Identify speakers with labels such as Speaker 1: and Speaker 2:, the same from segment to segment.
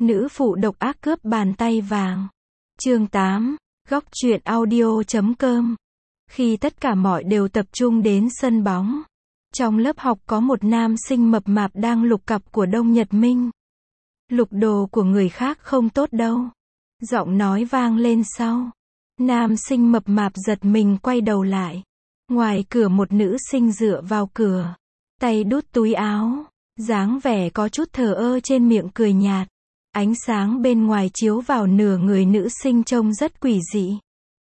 Speaker 1: Nữ phụ độc ác cướp bàn tay vàng. Chương 8. Góc truyện audio.com. Khi tất cả mọi đều tập trung đến sân bóng, trong lớp học có một nam sinh mập mạp đang lục cặp của Đông Nhật Minh. Lục đồ của người khác không tốt đâu. Giọng nói vang lên sau. Nam sinh mập mạp giật mình quay đầu lại. Ngoài cửa một nữ sinh dựa vào cửa, tay đút túi áo, dáng vẻ có chút thờ ơ trên miệng cười nhạt. Ánh sáng bên ngoài chiếu vào nửa người nữ sinh trông rất quỷ dị.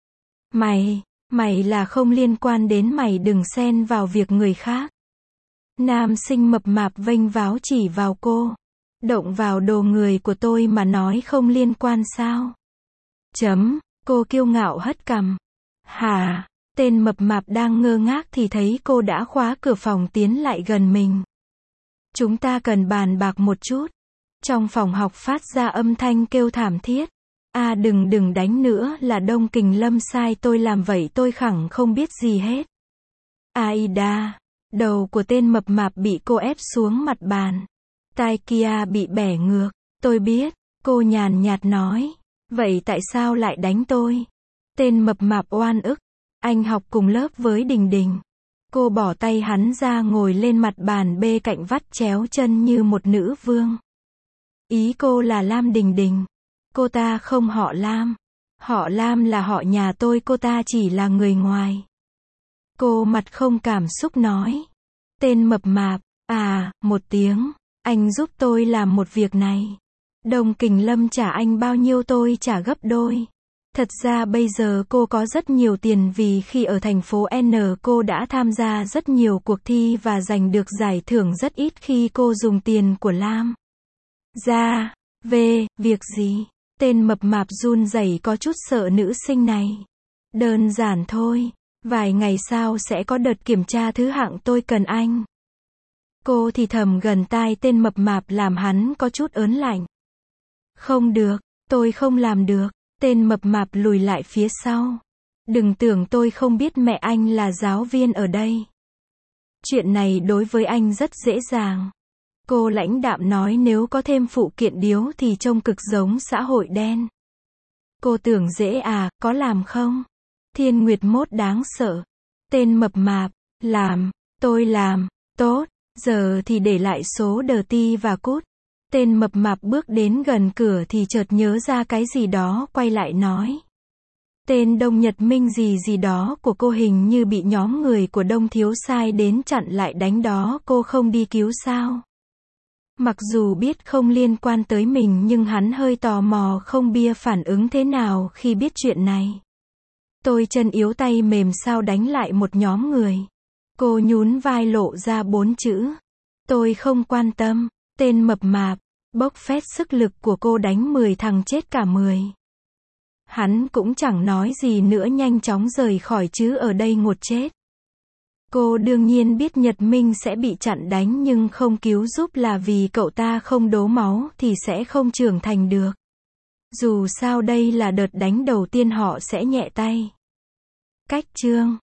Speaker 1: Mày là không liên quan đến mày, đừng xen vào việc người khác. Nam sinh mập mạp vênh váo chỉ vào cô. Động vào đồ người của tôi mà nói không liên quan sao? Cô kiêu ngạo hất cằm. Hả? Tên mập mạp đang ngơ ngác thì thấy cô đã khóa cửa phòng tiến lại gần mình. Chúng ta cần bàn bạc một chút. Trong phòng học phát ra âm thanh kêu thảm thiết. Đừng đánh nữa, là Đông Kình Lâm sai tôi làm vậy, tôi khẳng không biết gì hết. Aida. Đầu của tên mập mạp bị cô ép xuống mặt bàn. Tai kia bị bẻ ngược. Tôi biết, cô nhàn nhạt nói. Vậy tại sao lại đánh tôi? Tên mập mạp oan ức. Anh học cùng lớp với Đình Đình. Cô bỏ tay hắn ra ngồi lên mặt bàn bê cạnh vắt chéo chân như một nữ vương. Ý cô là Lam Đình Đình. Cô ta không họ Lam. Họ Lam là họ nhà tôi, cô ta chỉ là người ngoài. Cô mặt không cảm xúc nói. Tên mập mạp, một tiếng. Anh giúp tôi làm một việc này. Đông Kình Lâm trả anh bao nhiêu tôi trả gấp đôi. Thật ra bây giờ cô có rất nhiều tiền vì khi ở thành phố N cô đã tham gia rất nhiều cuộc thi và giành được giải thưởng rất ít khi cô dùng tiền của Lam. Việc gì? Tên mập mạp run rẩy có chút sợ nữ sinh này. Đơn giản thôi. Vài ngày sau sẽ có đợt kiểm tra thứ hạng, tôi cần anh. Cô thì thầm gần tai tên mập mạp làm hắn có chút ớn lạnh. Không được, tôi không làm được. Tên mập mạp lùi lại phía sau. Đừng tưởng tôi không biết mẹ anh là giáo viên ở đây. Chuyện này đối với anh rất dễ dàng. Cô lãnh đạm nói, nếu có thêm phụ kiện điếu thì trông cực giống xã hội đen. Cô tưởng dễ à, có làm không? Thiên Nguyệt mốt đáng sợ. Tên mập mạp, tôi làm, tốt, giờ thì để lại số đờ ti và cút. Tên mập mạp bước đến gần cửa thì chợt nhớ ra cái gì đó, quay lại nói. Tên Đông Nhật Minh gì đó của cô hình như bị nhóm người của Đông Thiếu sai đến chặn lại đánh đó, cô không đi cứu sao? Mặc dù biết không liên quan tới mình nhưng hắn hơi tò mò không bia phản ứng thế nào khi biết chuyện này. Tôi chân yếu tay mềm sao đánh lại một nhóm người. Cô nhún vai lộ ra 4 chữ. Tôi không quan tâm. Tên mập mạp, bốc phét sức lực của cô đánh 10 thằng chết cả 10. Hắn cũng chẳng nói gì nữa, nhanh chóng rời khỏi chứ ở đây ngột chết. Cô đương nhiên biết Nhật Minh sẽ bị chặn đánh nhưng không cứu giúp là vì cậu ta không đổ máu thì sẽ không trưởng thành được. Dù sao đây là đợt đánh đầu tiên, họ sẽ nhẹ tay. Cách chương